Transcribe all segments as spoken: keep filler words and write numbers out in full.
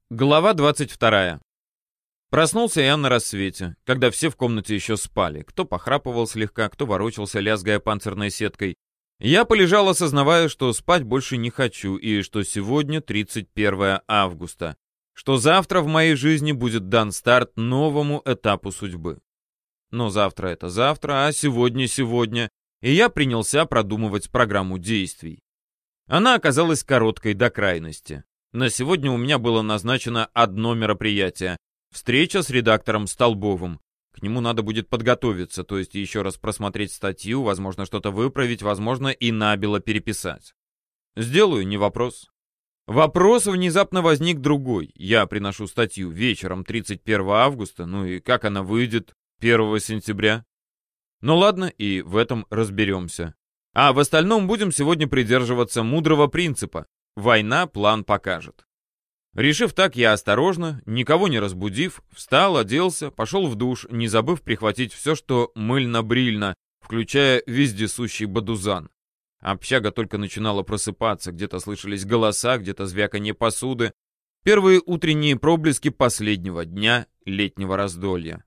Глава двадцать вторая. Проснулся я на рассвете, когда все в комнате еще спали. Кто похрапывал слегка, кто ворочался, лязгая панцирной сеткой. Я полежал, осознавая, что спать больше не хочу, и что сегодня тридцать первое августа, что завтра в моей жизни будет дан старт новому этапу судьбы. Но завтра это завтра, а сегодня сегодня, и я принялся продумывать программу действий. Она оказалась короткой до крайности. На сегодня у меня было назначено одно мероприятие — встреча с редактором Столбовым. К нему надо будет подготовиться, то есть еще раз просмотреть статью, возможно, что-то выправить, возможно, и набело переписать. Сделаю, не вопрос. Вопрос внезапно возник другой. Я приношу статью вечером тридцать первого августа, ну и как она выйдет первого сентября? Ну ладно, и в этом разберемся. А в остальном будем сегодня придерживаться мудрого принципа. Война план покажет. Решив так, я осторожно, никого не разбудив, встал, оделся, пошел в душ, не забыв прихватить все, что мыльно-брильно, включая вездесущий бадузан. Общага только начинала просыпаться, где-то слышались голоса, где-то звяканье посуды. Первые утренние проблески последнего дня летнего раздолья.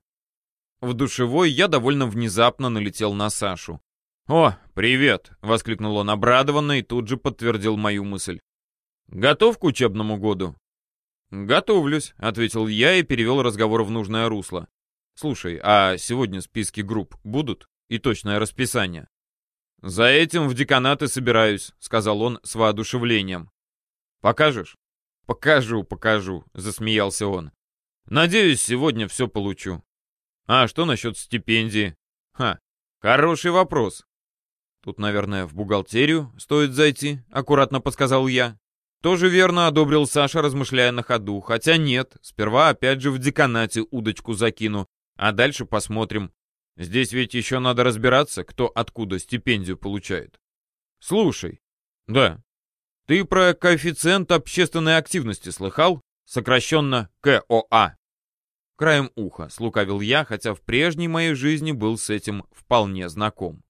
В душевой я довольно внезапно налетел на Сашу. «О, привет!» — воскликнул он обрадованно и тут же подтвердил мою мысль. «Готов к учебному году?» «Готовлюсь», — ответил я и перевел разговор в нужное русло. «Слушай, а сегодня списки групп будут? И точное расписание?» «За этим в деканат и собираюсь», — сказал он с воодушевлением. «Покажешь?» «Покажу, покажу», — засмеялся он. «Надеюсь, сегодня все получу». «А что насчет стипендии?» «Ха, хороший вопрос». «Тут, наверное, в бухгалтерию стоит зайти», — аккуратно подсказал я. «Тоже верно», — одобрил Саша, размышляя на ходу. «Хотя нет, сперва опять же в деканате удочку закину, а дальше посмотрим. Здесь ведь еще надо разбираться, кто откуда стипендию получает». «Слушай». «Да». «Ты про коэффициент общественной активности слыхал? Сокращенно ка о а». «Краем уха», — слукавил я, хотя в прежней моей жизни был с этим вполне знаком.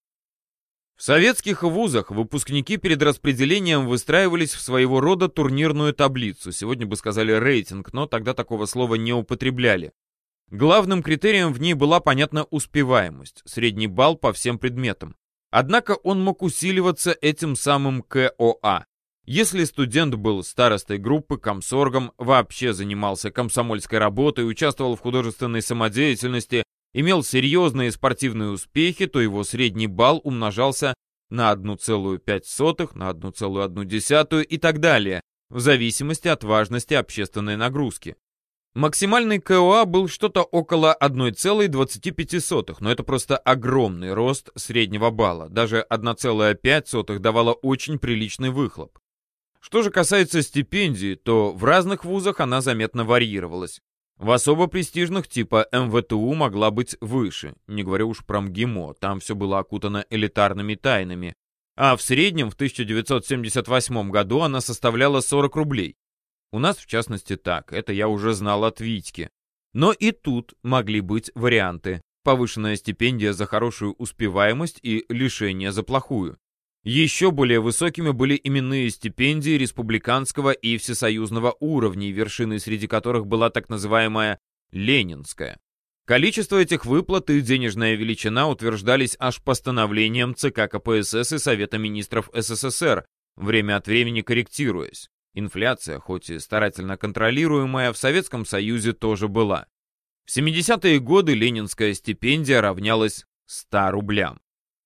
В советских вузах выпускники перед распределением выстраивались в своего рода турнирную таблицу, сегодня бы сказали рейтинг, но тогда такого слова не употребляли. Главным критерием в ней была, понятно, успеваемость, средний балл по всем предметам. Однако он мог усиливаться этим самым ка о а. Если студент был старостой группы, комсоргом, вообще занимался комсомольской работой, участвовал в художественной самодеятельности, имел серьезные спортивные успехи, то его средний балл умножался на одна целая пять сотых, на одна целая одна десятая и так далее, в зависимости от важности общественной нагрузки. Максимальный ка о а был что-то около одна целая двадцать пять сотых, но это просто огромный рост среднего балла. Даже одна целая пять сотых давала очень приличный выхлоп. Что же касается стипендии, то в разных вузах она заметно варьировалась. В особо престижных типа эм вэ тэ у могла быть выше, не говоря уж про МГИМО, там все было окутано элитарными тайнами. А в среднем в тысяча девятьсот семьдесят восьмом году она составляла сорок рублей. У нас в частности так, это я уже знал от Витьки. Но и тут могли быть варианты. Повышенная стипендия за хорошую успеваемость и лишение за плохую. Еще более высокими были именные стипендии республиканского и всесоюзного уровней, вершиной среди которых была так называемая «ленинская». Количество этих выплат и денежная величина утверждались аж постановлением ЦК ка пэ эс эс и Совета министров эс эс эс эр, время от времени корректируясь. Инфляция, хоть и старательно контролируемая, в Советском Союзе тоже была. В семидесятые годы ленинская стипендия равнялась ста рублям.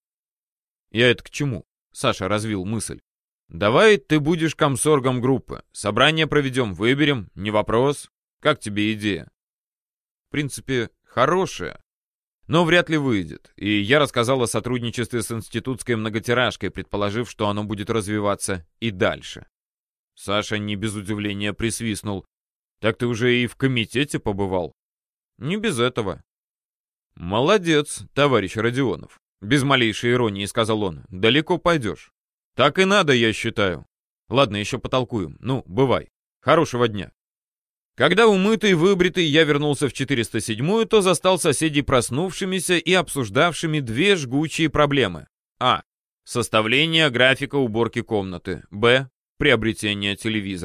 Я это к чему? Саша развил мысль. «Давай ты будешь комсоргом группы. Собрание проведем, выберем, не вопрос. Как тебе идея?» В принципе, хорошая, но вряд ли выйдет. И я рассказал о сотрудничестве с институтской многотиражкой, предположив, что оно будет развиваться и дальше. Саша не без удивления присвистнул. «Так ты уже и в комитете побывал?» «Не без этого». «Молодец, товарищ Родионов». Без малейшей иронии сказал он. «Далеко пойдешь». «Так и надо, я считаю». «Ладно, еще потолкуем. Ну, бывай. Хорошего дня». Когда умытый, выбритый, я вернулся в четыреста седьмую, то застал соседей проснувшимися и обсуждавшими две жгучие проблемы. А. Составление графика уборки комнаты. Б. Приобретение телевизора.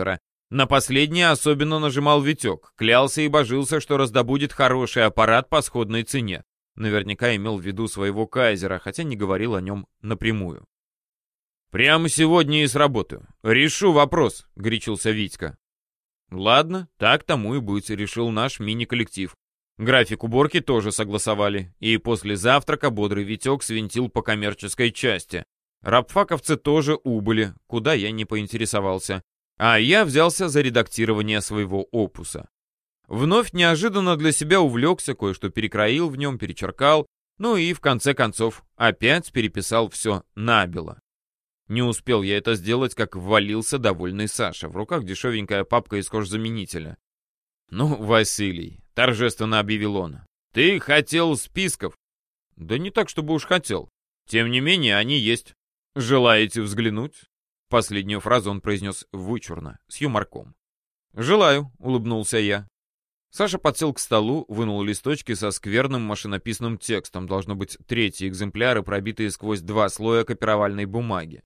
На последнее особенно нажимал Витек, клялся и божился, что раздобудет хороший аппарат по сходной цене. Наверняка имел в виду своего кайзера, хотя не говорил о нем напрямую. «Прямо сегодня и сработаю. Решу вопрос», — горячился Витька. «Ладно, так тому и быть», — решил наш мини-коллектив. График уборки тоже согласовали, и после завтрака бодрый Витек свинтил по коммерческой части. Рабфаковцы тоже убыли, куда я не поинтересовался. А я взялся за редактирование своего опуса. Вновь неожиданно для себя увлекся, кое-что перекроил в нем, перечеркал, ну и в конце концов опять переписал все набело. Не успел я это сделать, как ввалился довольный Саша. В руках дешевенькая папка из кожзаменителя. «Ну, Василий», — торжественно объявил он, — «ты хотел списков?» «Да не так, чтобы уж хотел. Тем не менее, они есть. Желаете взглянуть?» Последнюю фразу он произнес вычурно, с юморком. «Желаю», — улыбнулся я. Саша подсел к столу, вынул листочки со скверным машинописным текстом, должно быть третьи экземпляры, пробитые сквозь два слоя копировальной бумаги.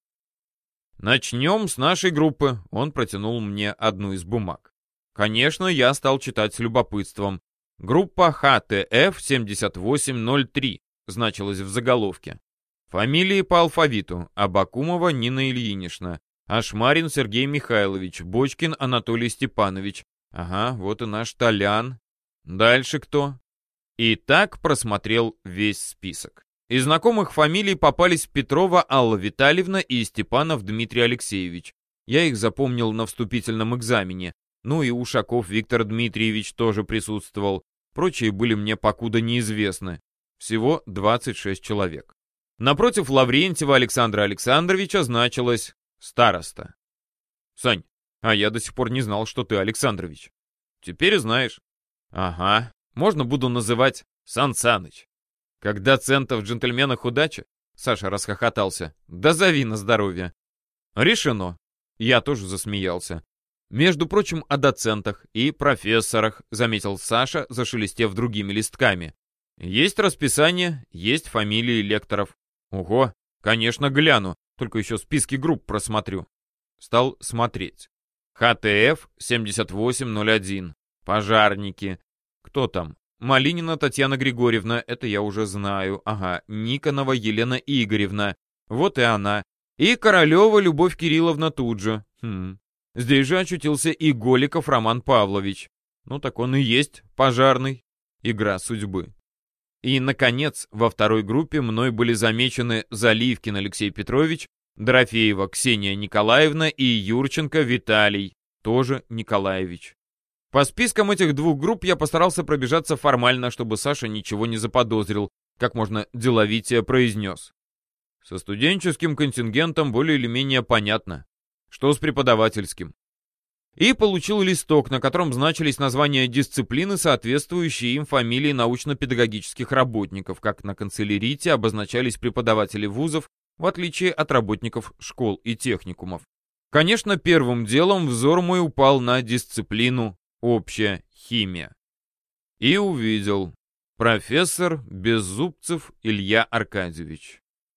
«Начнем с нашей группы», — он протянул мне одну из бумаг. Конечно, я стал читать с любопытством. Группа ха тэ эф семьдесят восемь ноль три значилась в заголовке. Фамилии по алфавиту: Абакумова Нина Ильинична, Ашмарин Сергей Михайлович, Бочкин Анатолий Степанович. Ага, вот и наш Толян. Дальше кто? И так просмотрел весь список. Из знакомых фамилий попались Петрова Алла Витальевна и Степанов Дмитрий Алексеевич. Я их запомнил на вступительном экзамене. Ну и Ушаков Виктор Дмитриевич тоже присутствовал. Прочие были мне покуда неизвестны. Всего двадцать шесть человек. Напротив Лаврентьева Александра Александровича значилось староста. «Сань, а я до сих пор не знал, что ты Александрович». «Теперь знаешь». «Ага, можно буду называть Сан Саныч». «Когда цента в джентльменах удача?» Саша расхохотался. «Да зови на здоровье». «Решено». Я тоже засмеялся. «Между прочим, о доцентах и профессорах», заметил Саша, зашелестев другими листками. «Есть расписание, есть фамилии лекторов». «Ого, конечно, гляну, только еще списки групп просмотрю». Стал смотреть. ха тэ эф семьдесят восемь ноль один. Пожарники. Кто там? Малинина Татьяна Григорьевна, это я уже знаю. Ага, Никонова Елена Игоревна. Вот и она. И Королева Любовь Кирилловна тут же. Хм. Здесь же очутился и Голиков Роман Павлович. Ну так он и есть пожарный. Игра судьбы. И, наконец, во второй группе мной были замечены Заливкин Алексей Петрович, Дорофеева Ксения Николаевна и Юрченко Виталий, тоже Николаевич. По спискам этих двух групп я постарался пробежаться формально, чтобы Саша ничего не заподозрил, как можно деловитее произнес. Со студенческим контингентом более или менее понятно. Что с преподавательским? И получил листок, на котором значились названия дисциплины, соответствующие им фамилии научно-педагогических работников, как на канцелярите обозначались преподаватели вузов, в отличие от работников школ и техникумов. Конечно, первым делом взор мой упал на дисциплину «Общая химия». И увидел: профессор Беззубцев Илья Аркадьевич.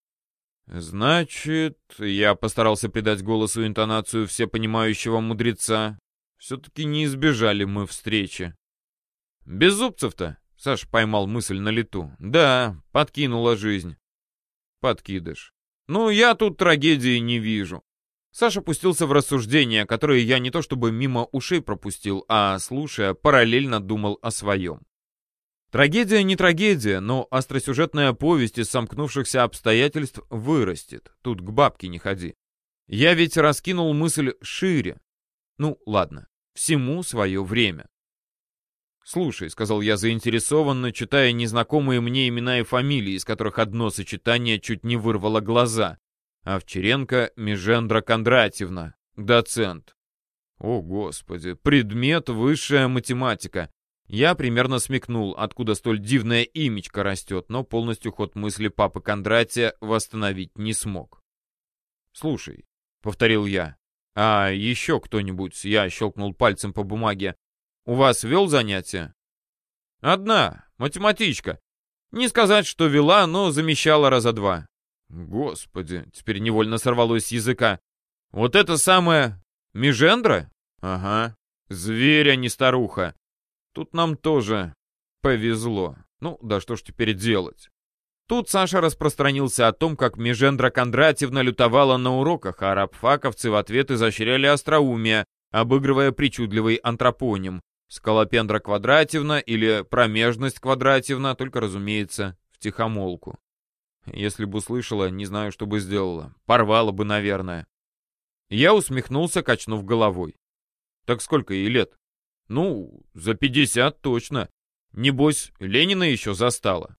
«Значит, я постарался придать голосу интонацию всепонимающего мудреца. Все-таки не избежали мы встречи». «Беззубцев-то?» — Саша поймал мысль на лету. «Да, подкинула жизнь». «Подкидыш. Ну, я тут трагедии не вижу». Саша пустился в рассуждения, которые я не то чтобы мимо ушей пропустил, а, слушая, параллельно думал о своем. Трагедия не трагедия, но остросюжетная повесть из сомкнувшихся обстоятельств вырастет. Тут к бабке не ходи. Я ведь раскинул мысль шире. Ну, ладно, всему свое время. «Слушай», — сказал я заинтересованно, читая незнакомые мне имена и фамилии, из которых одно сочетание чуть не вырвало глаза. Овчаренко Межендра Кондратьевна, доцент. О, Господи, предмет высшая математика. Я примерно смекнул, откуда столь дивная имечко растет, но полностью ход мысли папы Кондратия восстановить не смог. «Слушай», — повторил я, — «а еще кто-нибудь?» — я щелкнул пальцем по бумаге. «У вас вел занятия?» «Одна, математичка. Не сказать, что вела, но замещала раза два». «Господи», — теперь невольно сорвалось с языка. «Вот это самая Межендра? Ага, зверь, а не старуха. Тут нам тоже повезло. Ну, да что ж теперь делать? Тут Саша распространился о том, как Межендра Кондратьевна лютовала на уроках, а рабфаковцы в ответ изощряли остроумие, обыгрывая причудливый антропоним. Скалопендра Квадратьевна или Промежность Квадратьевна, только, разумеется, втихомолку. Если бы услышала, не знаю, что бы сделала. Порвала бы, наверное. Я усмехнулся, качнув головой. Так сколько ей лет? Ну, за пятьдесят точно. Небось, Ленина еще застала.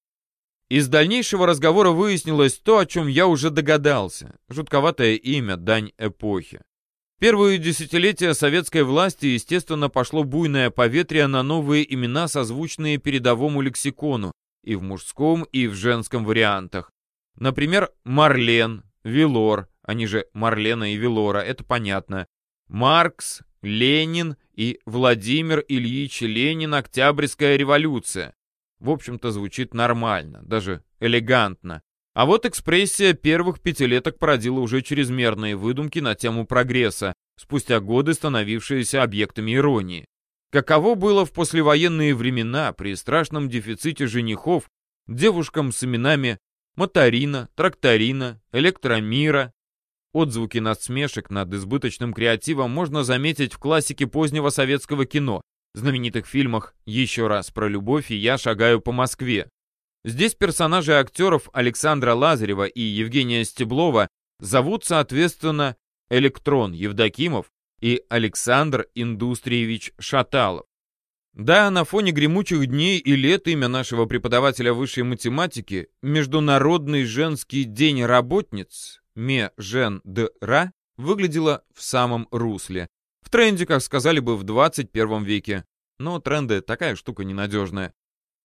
Из дальнейшего разговора выяснилось то, о чем я уже догадался. Жутковатое имя, дань эпохи. Первые десятилетия советской власти, естественно, пошло буйное поветрие на новые имена, созвучные передовому лексикону, и в мужском, и в женском вариантах. Например, Марлен, Вилор, они же Марлена и Вилора, это понятно. Маркс, Ленин и Владимир Ильич Ленин, Октябрьская революция. В общем-то, звучит нормально, даже элегантно. А вот экспрессия первых пятилеток породила уже чрезмерные выдумки на тему прогресса, спустя годы становившиеся объектами иронии. Каково было в послевоенные времена при страшном дефиците женихов девушкам с именами Моторина, Тракторина, Электромира? Отзвуки насмешек над избыточным креативом можно заметить в классике позднего советского кино, знаменитых фильмах «Еще раз про любовь» и «Я шагаю по Москве». Здесь персонажи актеров Александра Лазарева и Евгения Стеблова зовут, соответственно, Электрон Евдокимов и Александр Индустриевич Шаталов. Да, на фоне гремучих дней и лет имя нашего преподавателя высшей математики Международный женский день работниц Ме-Жен-Д-Ра выглядело в самом русле. В тренде, как сказали бы, в двадцать первом веке. Но тренды такая штука ненадежная.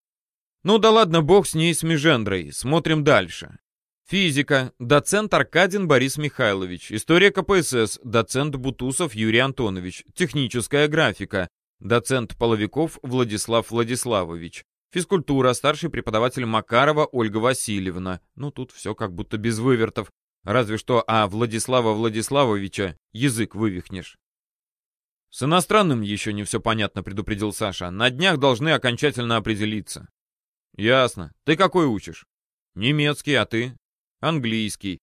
Ну да ладно, бог с ней, с Межендрой. Смотрим дальше. Физика. Доцент Аркадин Борис Михайлович. История ка пэ эс эс. Доцент Бутусов Юрий Антонович. Техническая графика. Доцент Половиков Владислав Владиславович. Физкультура. Старший преподаватель Макарова Ольга Васильевна. Ну тут все как будто без вывертов. Разве что а Владислава Владиславовича язык вывихнешь. С иностранным еще не все понятно, предупредил Саша. На днях должны окончательно определиться. Ясно. Ты какой учишь? Немецкий, а ты? Английский.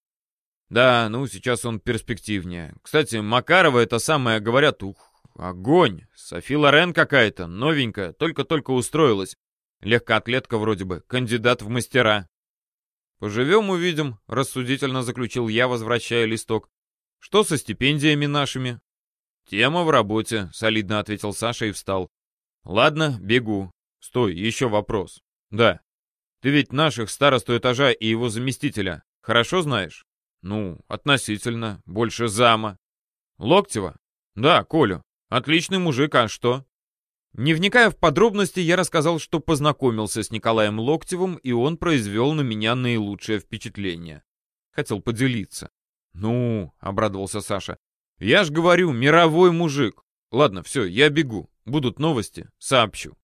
Да, ну сейчас он перспективнее. Кстати, Макарова это самое, говорят, ух, огонь. Софи Лорен какая-то, новенькая, только-только устроилась. Легкоатлетка вроде бы, кандидат в мастера. Поживем, увидим, рассудительно заключил я, возвращая листок. Что со стипендиями нашими? Тема в работе, солидно ответил Саша и встал. Ладно, бегу. Стой, еще вопрос. Да. Ты ведь наших старосту этажа и его заместителя хорошо знаешь? Ну, относительно, больше зама. Локтева? Да, Колю. Отличный мужик, а что? Не вникая в подробности, я рассказал, что познакомился с Николаем Локтевым, и он произвел на меня наилучшее впечатление. Хотел поделиться. Ну, обрадовался Саша. Я ж говорю, мировой мужик. Ладно, все, я бегу. Будут новости, сообщу.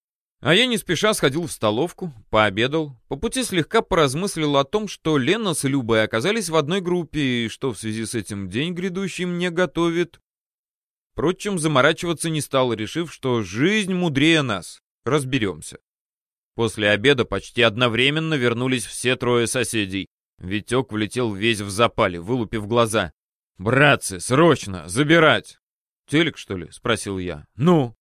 А я не спеша сходил в столовку, пообедал, по пути слегка поразмыслил о том, что Лена с Любой оказались в одной группе, и что в связи с этим день грядущий мне готовит. Впрочем, заморачиваться не стал, решив, что жизнь мудрее нас. Разберемся. После обеда почти одновременно вернулись все трое соседей. Витек влетел весь в запале, вылупив глаза. «Братцы, срочно, забирать!» «Телек, что ли?» — спросил я. «Ну?»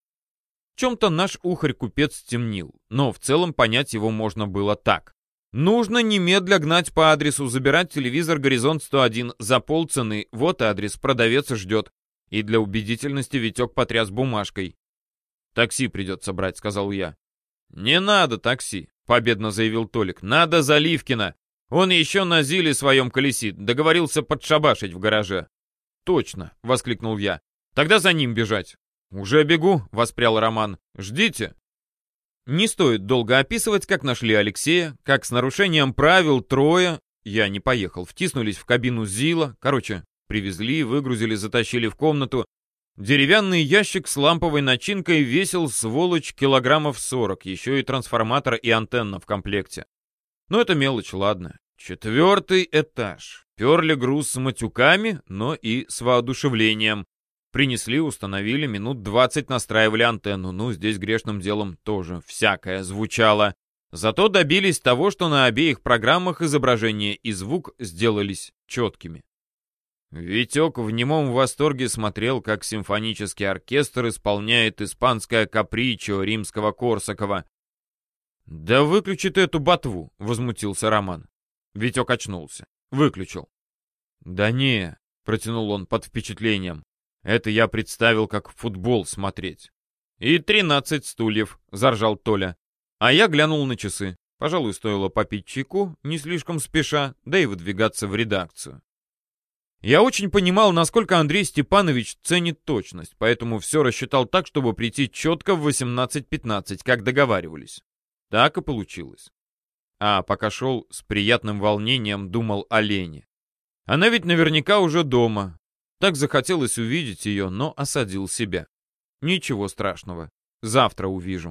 В чем-то наш ухарь-купец темнил, но в целом понять его можно было так. Нужно немедля гнать по адресу, забирать телевизор «Горизонт сто один» за полцены, вот адрес, продавец ждет. И для убедительности Витек потряс бумажкой. «Такси придется брать», — сказал я. «Не надо такси», — победно заявил Толик. «Надо Заливкина. Он еще на Зиле своем колесит, договорился подшабашить в гараже». «Точно», — воскликнул я. «Тогда за ним бежать». «Уже бегу», — воспрял Роман. «Ждите». Не стоит долго описывать, как нашли Алексея, как с нарушением правил трое, я не поехал, втиснулись в кабину Зила, короче, привезли, выгрузили, затащили в комнату. Деревянный ящик с ламповой начинкой весил, сволочь, килограммов сорок, еще и трансформатор и антенна в комплекте. Но это мелочь, ладно. Четвертый этаж. Перли груз с матюками, но и с воодушевлением. Принесли, установили, минут двадцать настраивали антенну. Ну, здесь грешным делом тоже всякое звучало. Зато добились того, что на обеих программах изображение и звук сделались четкими. Витек в немом восторге смотрел, как симфонический оркестр исполняет испанское капричо римского Корсакова. «Да выключи ты эту ботву!» — возмутился Роман. Витек очнулся. Выключил. «Да не!» — протянул он под впечатлением. «Это я представил, как футбол смотреть». «И тринадцать стульев!» — заржал Толя. А я глянул на часы. Пожалуй, стоило попить чайку, не слишком спеша, да и выдвигаться в редакцию. Я очень понимал, насколько Андрей Степанович ценит точность, поэтому все рассчитал так, чтобы прийти четко в восемнадцать пятнадцать, как договаривались. Так и получилось. А пока шел, с приятным волнением думал о Лене. Она ведь наверняка уже дома. Так захотелось увидеть ее, но осадил себя. Ничего страшного. Завтра увижу.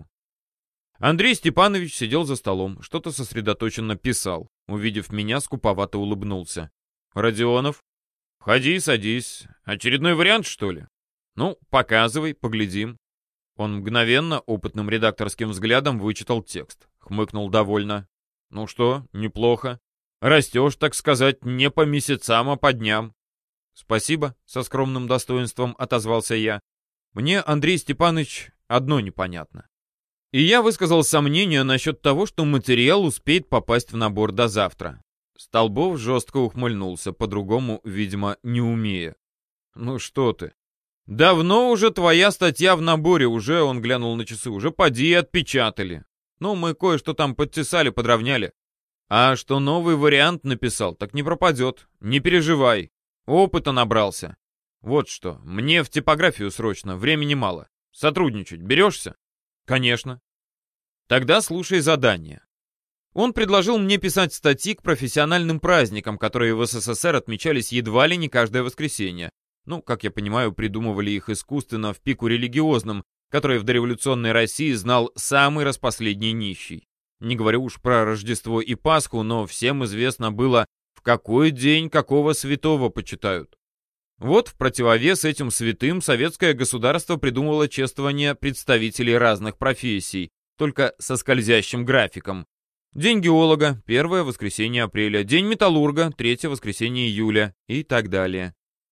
Андрей Степанович сидел за столом, что-то сосредоточенно писал. Увидев меня, скуповато улыбнулся. «Родионов? Входи, садись. Очередной вариант, что ли? Ну, показывай, поглядим». Он мгновенно, опытным редакторским взглядом вычитал текст. Хмыкнул довольно. «Ну что, неплохо. Растешь, так сказать, не по месяцам, а по дням». «Спасибо», — со скромным достоинством отозвался я. «Мне, Андрей Степанович, одно непонятно». И я высказал сомнение насчет того, что материал успеет попасть в набор до завтра. Столбов жестко ухмыльнулся, по-другому, видимо, не умея. «Ну что ты? Давно уже твоя статья в наборе, уже, он глянул на часы, уже поди отпечатали. Ну, мы кое-что там подтесали, подровняли. А что новый вариант написал, так не пропадет. Не переживай. Опыта набрался. Вот что, мне в типографию срочно, времени мало. Сотрудничать берешься?» «Конечно». «Тогда слушай задание». Он предложил мне писать статьи к профессиональным праздникам, которые в СССР отмечались едва ли не каждое воскресенье. Ну, как я понимаю, придумывали их искусственно в пику религиозным, который в дореволюционной России знал самый распоследний нищий. Не говорю уж про Рождество и Пасху, но всем известно было, в какой день какого святого почитают. Вот в противовес этим святым советское государство придумало чествование представителей разных профессий, только со скользящим графиком. День геолога — первое воскресенье апреля, день металлурга — третье воскресенье июля и так далее.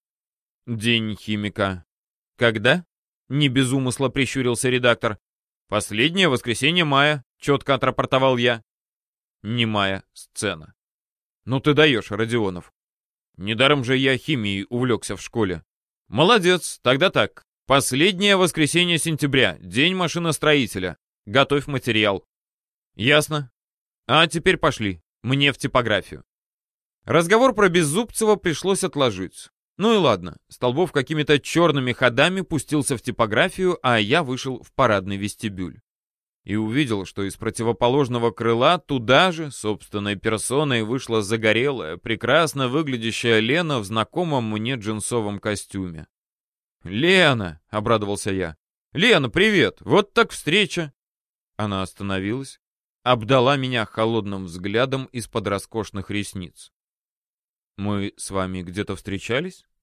День химика. Когда? Не без умысла прищурился редактор. Последнее воскресенье мая, четко отрапортовал я. Не мая, сцена. Ну ты даешь, Родионов. Недаром же я химией увлекся в школе. Молодец, тогда так. Последнее воскресенье сентября, день машиностроителя. Готовь материал. Ясно. А теперь пошли. Мне в типографию. Разговор про Беззубцева пришлось отложить. Ну и ладно. Столбов какими-то черными ходами пустился в типографию, а я вышел в парадный вестибюль. И увидел, что из противоположного крыла туда же, собственной персоной, вышла загорелая, прекрасно выглядящая Лена в знакомом мне джинсовом костюме. «Лена!» — обрадовался я. «Лена, привет! Вот так встреча!» Она остановилась, обдала меня холодным взглядом из-под роскошных ресниц. «Мы с вами где-то встречались?»